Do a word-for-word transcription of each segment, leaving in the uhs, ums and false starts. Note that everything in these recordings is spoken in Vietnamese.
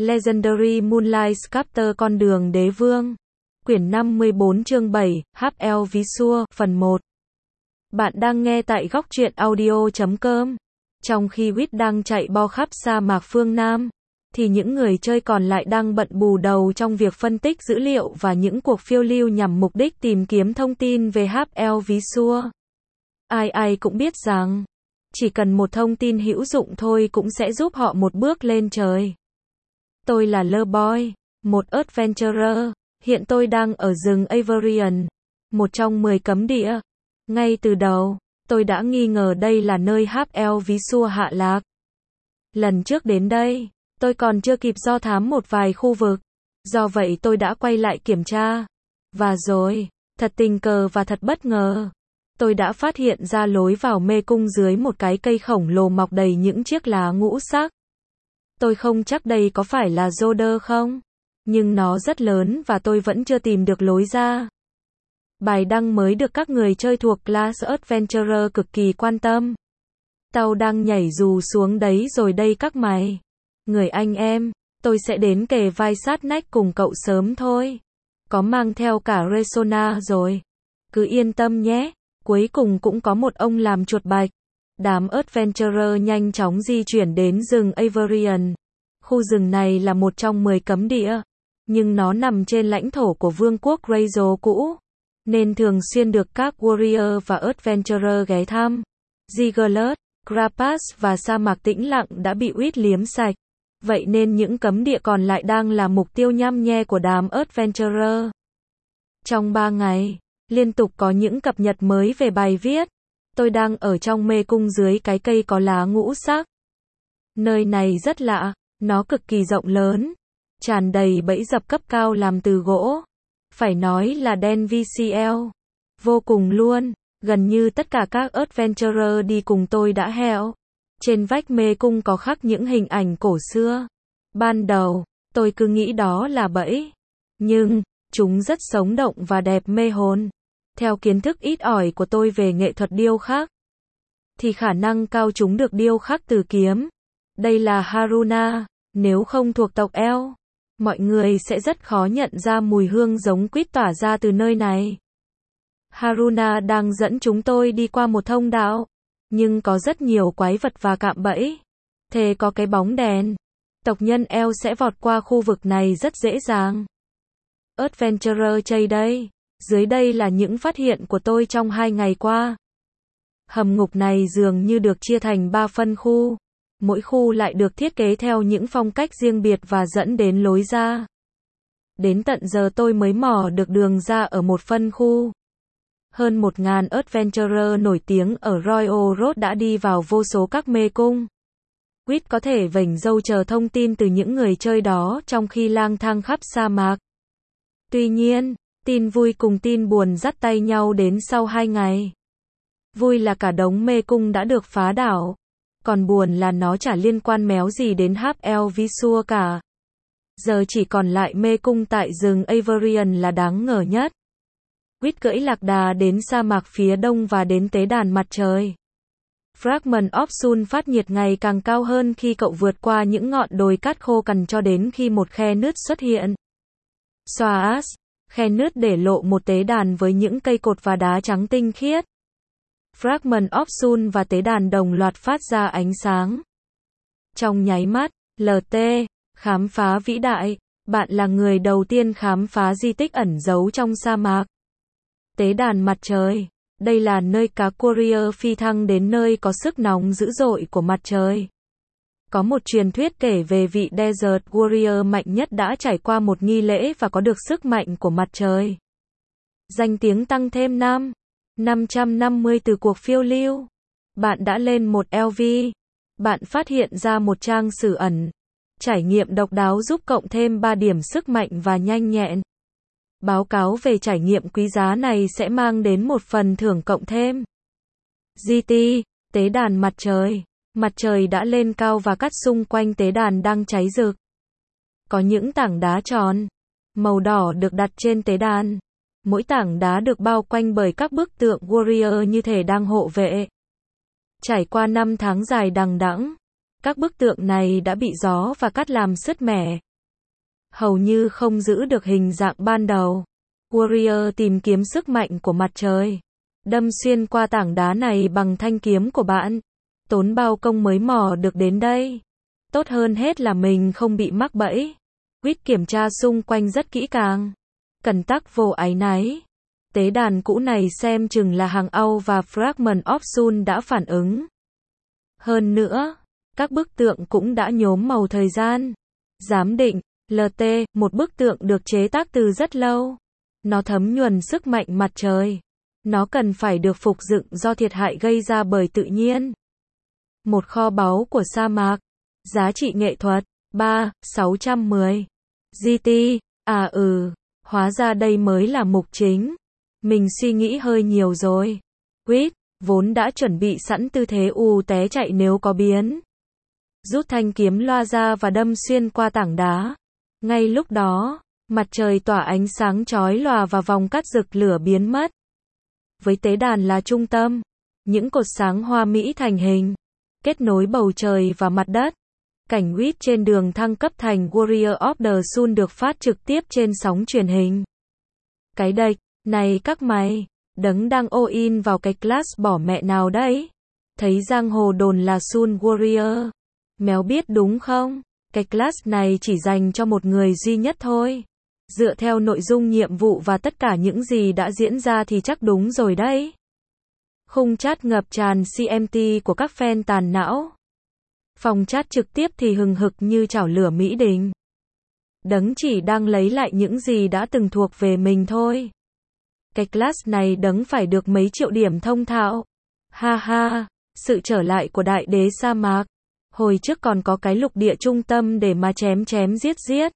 Legendary Moonlight Sculptor Con đường đế vương. Quyển năm mươi bốn chương bảy, hát lờ Visual, phần một. Bạn đang nghe tại góc truyện audio chấm com. Trong khi Wit đang chạy bo khắp sa mạc phương Nam, thì những người chơi còn lại đang bận bù đầu trong việc phân tích dữ liệu và những cuộc phiêu lưu nhằm mục đích tìm kiếm thông tin về hát lờ Visual. Ai ai cũng biết rằng, chỉ cần một thông tin hữu dụng thôi cũng sẽ giúp họ một bước lên trời. Tôi là Lerboy, một adventurer. Hiện tôi đang ở rừng Averion, một trong mười cấm địa. Ngay từ đầu, tôi đã nghi ngờ đây là nơi hát lờ Visual hạ lạc. Lần trước đến đây, tôi còn chưa kịp do thám một vài khu vực. Do vậy tôi đã quay lại kiểm tra. Và rồi, thật tình cờ và thật bất ngờ, tôi đã phát hiện ra lối vào mê cung dưới một cái cây khổng lồ mọc đầy những chiếc lá ngũ sắc. Tôi không chắc đây có phải là Zoder không? Nhưng nó rất lớn và tôi vẫn chưa tìm được lối ra. Bài đăng mới được các người chơi thuộc Class Adventurer cực kỳ quan tâm. Tao đang nhảy dù xuống đấy rồi đây các mày. Người anh em, tôi sẽ đến kề vai sát nách cùng cậu sớm thôi. Có mang theo cả Resona rồi. Cứ yên tâm nhé. Cuối cùng cũng có một ông làm chuột bạch. Đám adventurer nhanh chóng di chuyển đến rừng Averion. Khu rừng này là một trong mười cấm địa, nhưng nó nằm trên lãnh thổ của vương quốc Greyjoy cũ, nên thường xuyên được các warrior và adventurer ghé thăm. Ziggler, Grapas và sa mạc tĩnh lặng đã bị Wit liếm sạch. Vậy nên những cấm địa còn lại đang là mục tiêu nhăm nhe của đám adventurer. Trong ba ngày, liên tục có những cập nhật mới về bài viết. Tôi đang ở trong mê cung dưới cái cây có lá ngũ sắc. Nơi này rất lạ, nó cực kỳ rộng lớn, tràn đầy bẫy dập cấp cao làm từ gỗ. Phải nói là đen vê xê lờ. Vô cùng luôn, gần như tất cả các adventurer đi cùng tôi đã hẹo. Trên vách mê cung có khắc những hình ảnh cổ xưa. Ban đầu, tôi cứ nghĩ đó là bẫy. Nhưng, chúng rất sống động và đẹp mê hồn. Theo kiến thức ít ỏi của tôi về nghệ thuật điêu khắc, thì khả năng cao chúng được điêu khắc từ kiếm. Đây là Haruna, nếu không thuộc tộc Elf, mọi người sẽ rất khó nhận ra mùi hương giống quýt tỏa ra từ nơi này. Haruna đang dẫn chúng tôi đi qua một thông đạo, nhưng có rất nhiều quái vật và cạm bẫy. Thế có cái bóng đèn, tộc nhân Elf sẽ vọt qua khu vực này rất dễ dàng. Adventurer chơi đây. Dưới đây là những phát hiện của tôi trong hai ngày qua. Hầm ngục này dường như được chia thành ba phân khu. Mỗi khu lại được thiết kế theo những phong cách riêng biệt và dẫn đến lối ra. Đến tận giờ tôi mới mò được đường ra ở một phân khu. Hơn một ngàn adventurer nổi tiếng ở Royal Road đã đi vào vô số các mê cung. Wit có thể vểnh râu chờ thông tin từ những người chơi đó trong khi lang thang khắp sa mạc. Tuy nhiên, tin vui cùng tin buồn dắt tay nhau đến sau hai ngày. Vui là cả đống mê cung đã được phá đảo. Còn buồn là nó chả liên quan méo gì đến hát lờ Visual cả. Giờ chỉ còn lại mê cung tại rừng Averion là đáng ngờ nhất. Wit cưỡi lạc đà đến sa mạc phía đông và đến tế đàn mặt trời. Fragment of Sun phát nhiệt ngày càng cao hơn khi cậu vượt qua những ngọn đồi cát khô cằn cho đến khi một khe nứt xuất hiện. Xoas, khe nứt để lộ một tế đàn với những cây cột và đá trắng tinh khiết. Fragment of Sun và tế đàn đồng loạt phát ra ánh sáng. Trong nháy mắt, lờ tê, khám phá vĩ đại, bạn là người đầu tiên khám phá di tích ẩn giấu trong sa mạc. Tế đàn mặt trời, đây là nơi cá Courier phi thăng đến nơi có sức nóng dữ dội của mặt trời. Có một truyền thuyết kể về vị Desert Warrior mạnh nhất đã trải qua một nghi lễ và có được sức mạnh của mặt trời. Danh tiếng tăng thêm năm, năm trăm năm mươi từ cuộc phiêu lưu. Bạn đã lên một lờ vê. Bạn phát hiện ra một trang sử ẩn. Trải nghiệm độc đáo giúp cộng thêm ba điểm sức mạnh và nhanh nhẹn. Báo cáo về trải nghiệm quý giá này sẽ mang đến một phần thưởng cộng thêm. giê tê, tế đàn mặt trời. Mặt trời đã lên cao và cát xung quanh tế đàn đang cháy rực. Có những tảng đá tròn, màu đỏ được đặt trên tế đàn. Mỗi tảng đá được bao quanh bởi các bức tượng warrior như thể đang hộ vệ. Trải qua năm tháng dài đằng đẵng, các bức tượng này đã bị gió và cát làm sứt mẻ, hầu như không giữ được hình dạng ban đầu. Warrior tìm kiếm sức mạnh của mặt trời, đâm xuyên qua tảng đá này bằng thanh kiếm của bạn. Tốn bao công mới mò được đến đây. Tốt hơn hết là mình không bị mắc bẫy. Quýt kiểm tra xung quanh rất kỹ càng. Cẩn tắc vô áy náy. Tế đàn cũ này xem chừng là hàng Âu và Fragment of Sun đã phản ứng. Hơn nữa, các bức tượng cũng đã nhuốm màu thời gian. Giám định, lờ tê, một bức tượng được chế tác từ rất lâu. Nó thấm nhuần sức mạnh mặt trời. Nó cần phải được phục dựng do thiệt hại gây ra bởi tự nhiên. Một kho báu của sa mạc. Giá trị nghệ thuật, ba, sáu trăm mười. giê tê, à ừ, hóa ra đây mới là mục chính. Mình suy nghĩ hơi nhiều rồi. Quýt, vốn đã chuẩn bị sẵn tư thế ù té chạy nếu có biến. Rút thanh kiếm loa ra và đâm xuyên qua tảng đá. Ngay lúc đó, mặt trời tỏa ánh sáng chói lòa và vòng cắt rực lửa biến mất. Với tế đàn là trung tâm, những cột sáng hoa mỹ thành hình, kết nối bầu trời và mặt đất. Cảnh quýt trên đường thăng cấp thành Warrior of the Sun được phát trực tiếp trên sóng truyền hình. Cái đệch, này các mày, đấng đang all-in vào cái class bỏ mẹ nào đấy? Thấy giang hồ đồn là Sun Warrior. Méo biết đúng không? Cái class này chỉ dành cho một người duy nhất thôi. Dựa theo nội dung nhiệm vụ và tất cả những gì đã diễn ra thì chắc đúng rồi đấy. Khung chat ngập tràn xê em tê của các fan tàn não. Phòng chat trực tiếp thì hừng hực như chảo lửa Mỹ Đình. Đấng chỉ đang lấy lại những gì đã từng thuộc về mình thôi. Cái class này đấng phải được mấy triệu điểm thông thạo. Ha ha, sự trở lại của đại đế sa mạc. Hồi trước còn có cái lục địa trung tâm để mà chém chém giết giết.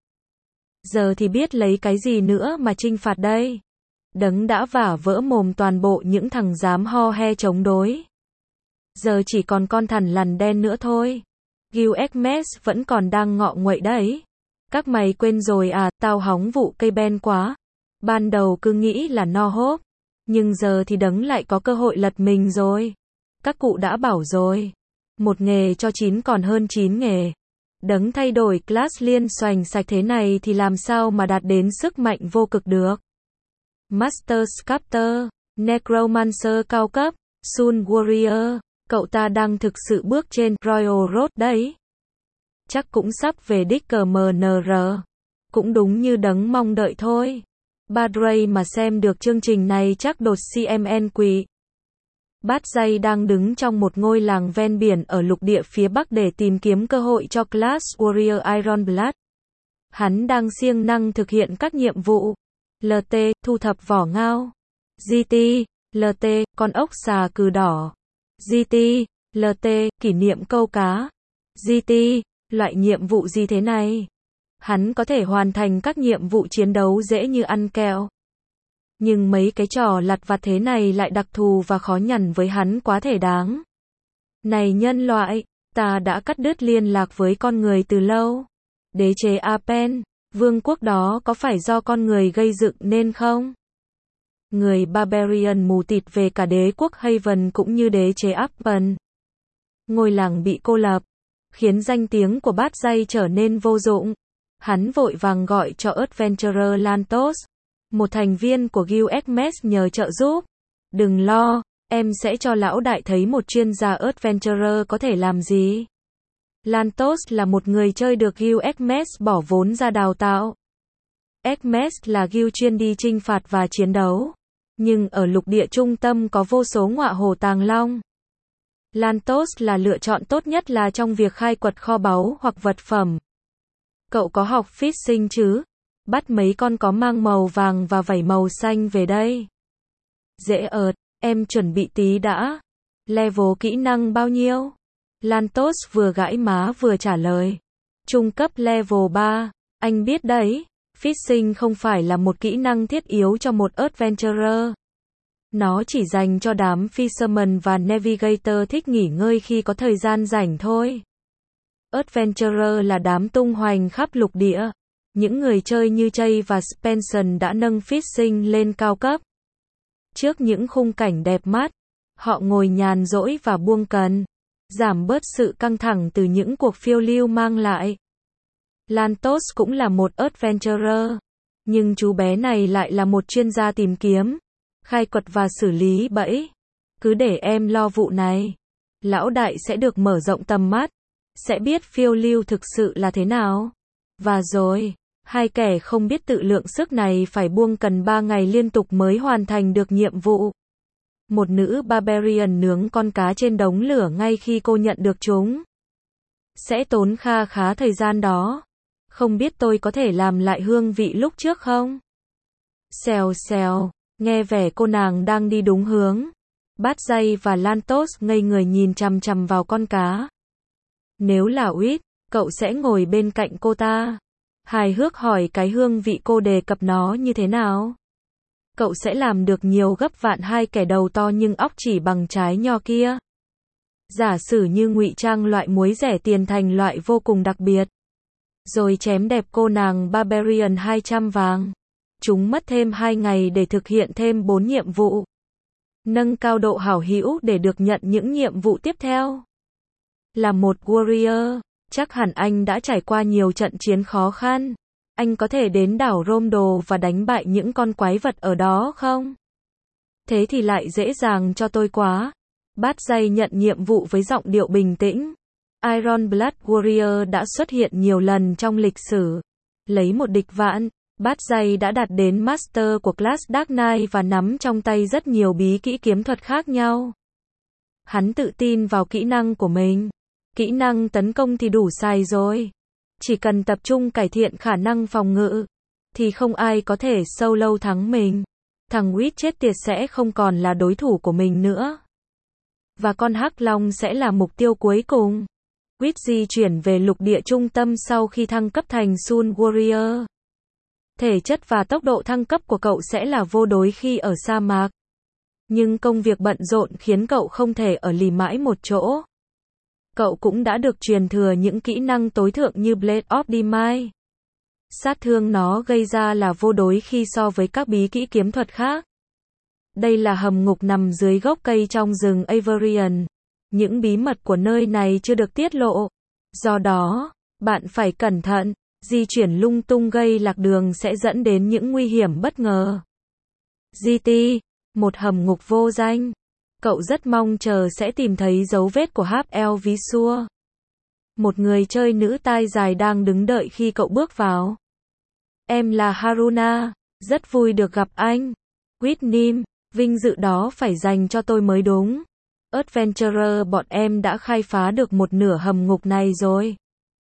Giờ thì biết lấy cái gì nữa mà trinh phạt đây. Đấng đã vả vỡ mồm toàn bộ những thằng dám ho he chống đối. Giờ chỉ còn con thằn lằn đen nữa thôi. Gilgamesh vẫn còn đang ngọ nguậy đấy. Các mày quên rồi à, tao hóng vụ cây ben quá. Ban đầu cứ nghĩ là no hốp. Nhưng giờ thì đấng lại có cơ hội lật mình rồi. Các cụ đã bảo rồi. Một nghề cho chín còn hơn chín nghề. Đấng thay đổi class liên xoành sạch thế này thì làm sao mà đạt đến sức mạnh vô cực được. Master Sculptor, Necromancer cao cấp, Sun Warrior, cậu ta đang thực sự bước trên Royal Road đấy. Chắc cũng sắp về đích cờ em en rờ. Cũng đúng như đấng mong đợi thôi. Badray mà xem được chương trình này chắc đột xê em en quỵ. Bát Dây đang đứng trong một ngôi làng ven biển ở lục địa phía Bắc để tìm kiếm cơ hội cho class Warrior Ironblood. Hắn đang siêng năng thực hiện các nhiệm vụ. lờ tê, thu thập vỏ ngao. giê tê, lờ tê, con ốc xà cừ đỏ. giê tê, lờ tê, kỷ niệm câu cá. giê tê, loại nhiệm vụ gì thế này? Hắn có thể hoàn thành các nhiệm vụ chiến đấu dễ như ăn kẹo. Nhưng mấy cái trò lặt vặt thế này lại đặc thù và khó nhằn với hắn quá thể đáng. Này nhân loại, ta đã cắt đứt liên lạc với con người từ lâu. Đế chế Apen, vương quốc đó có phải do con người gây dựng nên không? Người Barbarian mù tịt về cả đế quốc Haven cũng như đế chế Apen. Ngôi làng bị cô lập, khiến danh tiếng của Bát Dây trở nên vô dụng. Hắn vội vàng gọi cho Adventurer Lantos, một thành viên của Gilgamesh nhờ trợ giúp. Đừng lo, em sẽ cho lão đại thấy một chuyên gia Adventurer có thể làm gì. Lantos là một người chơi được Gilgamesh bỏ vốn ra đào tạo. Gilgamesh là Gil chuyên đi chinh phạt và chiến đấu. Nhưng ở lục địa trung tâm có vô số ngọa hổ tàng long. Lantos là lựa chọn tốt nhất là trong việc khai quật kho báu hoặc vật phẩm. Cậu có học fishing chứ? Bắt mấy con có mang màu vàng và vảy màu xanh về đây. Dễ ợt, em chuẩn bị tí đã. Level kỹ năng bao nhiêu? Lantos vừa gãi má vừa trả lời. Trung cấp level ba, anh biết đấy, fishing không phải là một kỹ năng thiết yếu cho một adventurer. Nó chỉ dành cho đám fisherman và navigator thích nghỉ ngơi khi có thời gian rảnh thôi. Adventurer là đám tung hoành khắp lục địa. Những người chơi như Jay và Spencer đã nâng fishing lên cao cấp. Trước những khung cảnh đẹp mắt, họ ngồi nhàn rỗi và buông cần, giảm bớt sự căng thẳng từ những cuộc phiêu lưu mang lại. Lantos cũng là một adventurer. Nhưng chú bé này lại là một chuyên gia tìm kiếm, khai quật và xử lý bẫy. Cứ để em lo vụ này. Lão đại sẽ được mở rộng tầm mắt, sẽ biết phiêu lưu thực sự là thế nào. Và rồi, hai kẻ không biết tự lượng sức này phải buông cần ba ngày liên tục mới hoàn thành được nhiệm vụ. Một nữ barbarian nướng con cá trên đống lửa ngay khi cô nhận được chúng. Sẽ tốn kha khá thời gian đó. Không biết tôi có thể làm lại hương vị lúc trước không? Xèo xèo, nghe vẻ cô nàng đang đi đúng hướng. Bát dây và Lantos ngây người nhìn chằm chằm vào con cá. Nếu là Uýt, cậu sẽ ngồi bên cạnh cô ta. Hài hước hỏi cái hương vị cô đề cập nó như thế nào? Cậu sẽ làm được nhiều gấp vạn hai kẻ đầu to nhưng óc chỉ bằng trái nho kia. Giả sử như ngụy trang loại muối rẻ tiền thành loại vô cùng đặc biệt. Rồi chém đẹp cô nàng Barbarian hai trăm vàng. Chúng mất thêm hai ngày để thực hiện thêm bốn nhiệm vụ. Nâng cao độ hảo hữu để được nhận những nhiệm vụ tiếp theo. Là một warrior, chắc hẳn anh đã trải qua nhiều trận chiến khó khăn. Anh có thể đến đảo Romdo và đánh bại những con quái vật ở đó không? Thế thì lại dễ dàng cho tôi quá. Bát dây nhận nhiệm vụ với giọng điệu bình tĩnh. Iron Blood Warrior đã xuất hiện nhiều lần trong lịch sử. Lấy một địch vạn, Bát dây đã đạt đến Master của class Dark Knight và nắm trong tay rất nhiều bí kỹ kiếm thuật khác nhau. Hắn tự tin vào kỹ năng của mình. Kỹ năng tấn công thì đủ xài rồi. Chỉ cần tập trung cải thiện khả năng phòng ngự, thì không ai có thể solo thắng mình. Thằng Uýt chết tiệt sẽ không còn là đối thủ của mình nữa. Và con Hắc Long sẽ là mục tiêu cuối cùng. Uýt di chuyển về lục địa trung tâm sau khi thăng cấp thành Sun Warrior. Thể chất và tốc độ thăng cấp của cậu sẽ là vô đối khi ở sa mạc. Nhưng công việc bận rộn khiến cậu không thể ở lì mãi một chỗ. Cậu cũng đã được truyền thừa những kỹ năng tối thượng như Blade of Demise. Sát thương nó gây ra là vô đối khi so với các bí kỹ kiếm thuật khác. Đây là hầm ngục nằm dưới gốc cây trong rừng Averion. Những bí mật của nơi này chưa được tiết lộ. Do đó, bạn phải cẩn thận. Di chuyển lung tung gây lạc đường sẽ dẫn đến những nguy hiểm bất ngờ. giê tê, một hầm ngục vô danh. Cậu rất mong chờ sẽ tìm thấy dấu vết của hát lờ Visua. Một người chơi nữ tai dài đang đứng đợi khi cậu bước vào. Em là Haruna, rất vui được gặp anh. Whitney, vinh dự đó phải dành cho tôi mới đúng. Adventurer bọn em đã khai phá được một nửa hầm ngục này rồi.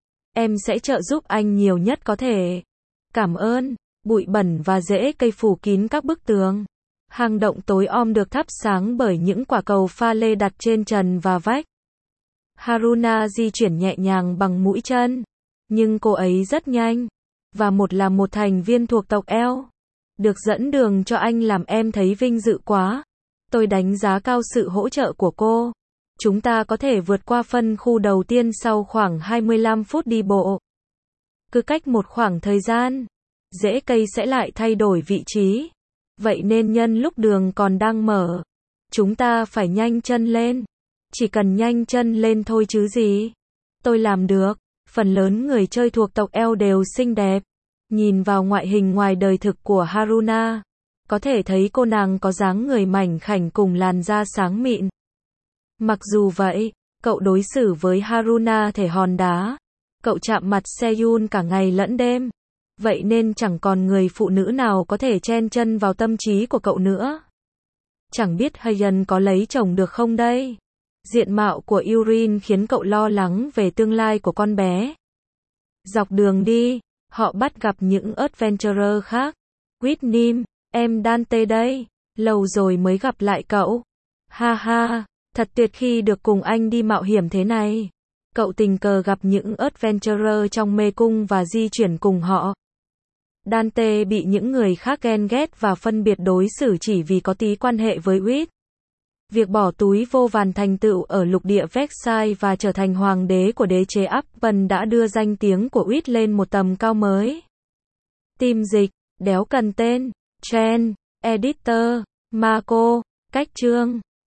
Em sẽ trợ giúp anh nhiều nhất có thể. Cảm ơn. Bụi bẩn và rễ cây phủ kín các bức tường. Hang động tối om được thắp sáng bởi những quả cầu pha lê đặt trên trần và vách. Haruna di chuyển nhẹ nhàng bằng mũi chân. Nhưng cô ấy rất nhanh. Và một là một thành viên thuộc tộc Eo. Được dẫn đường cho anh làm em thấy vinh dự quá. Tôi đánh giá cao sự hỗ trợ của cô. Chúng ta có thể vượt qua phân khu đầu tiên sau khoảng hai mươi lăm phút đi bộ. Cứ cách một khoảng thời gian, rễ cây sẽ lại thay đổi vị trí. Vậy nên nhân lúc đường còn đang mở, chúng ta phải nhanh chân lên. Chỉ cần nhanh chân lên thôi chứ gì. Tôi làm được. Phần lớn người chơi thuộc tộc Eo đều xinh đẹp. Nhìn vào ngoại hình ngoài đời thực của Haruna, có thể thấy cô nàng có dáng người mảnh khảnh cùng làn da sáng mịn. Mặc dù vậy, cậu đối xử với Haruna thể hòn đá. Cậu chạm mặt Seyun cả ngày lẫn đêm. Vậy nên chẳng còn người phụ nữ nào có thể chen chân vào tâm trí của cậu nữa. Chẳng biết Hayan có lấy chồng được không đây? Diện mạo của Yurin khiến cậu lo lắng về tương lai của con bé. Dọc đường đi, họ bắt gặp những adventurer khác. Whitney, em Dante đây. Lâu rồi mới gặp lại cậu. Ha ha, thật tuyệt khi được cùng anh đi mạo hiểm thế này. Cậu tình cờ gặp những adventurer trong mê cung và di chuyển cùng họ. Dante bị những người khác ghen ghét và phân biệt đối xử chỉ vì có tí quan hệ với Uýt. Việc bỏ túi vô vàn thành tựu ở lục địa Vexai và trở thành hoàng đế của đế chế Appen đã đưa danh tiếng của Uýt lên một tầm cao mới. Team dịch, đéo cần tên, Chen, Editor, Marco, cách chương.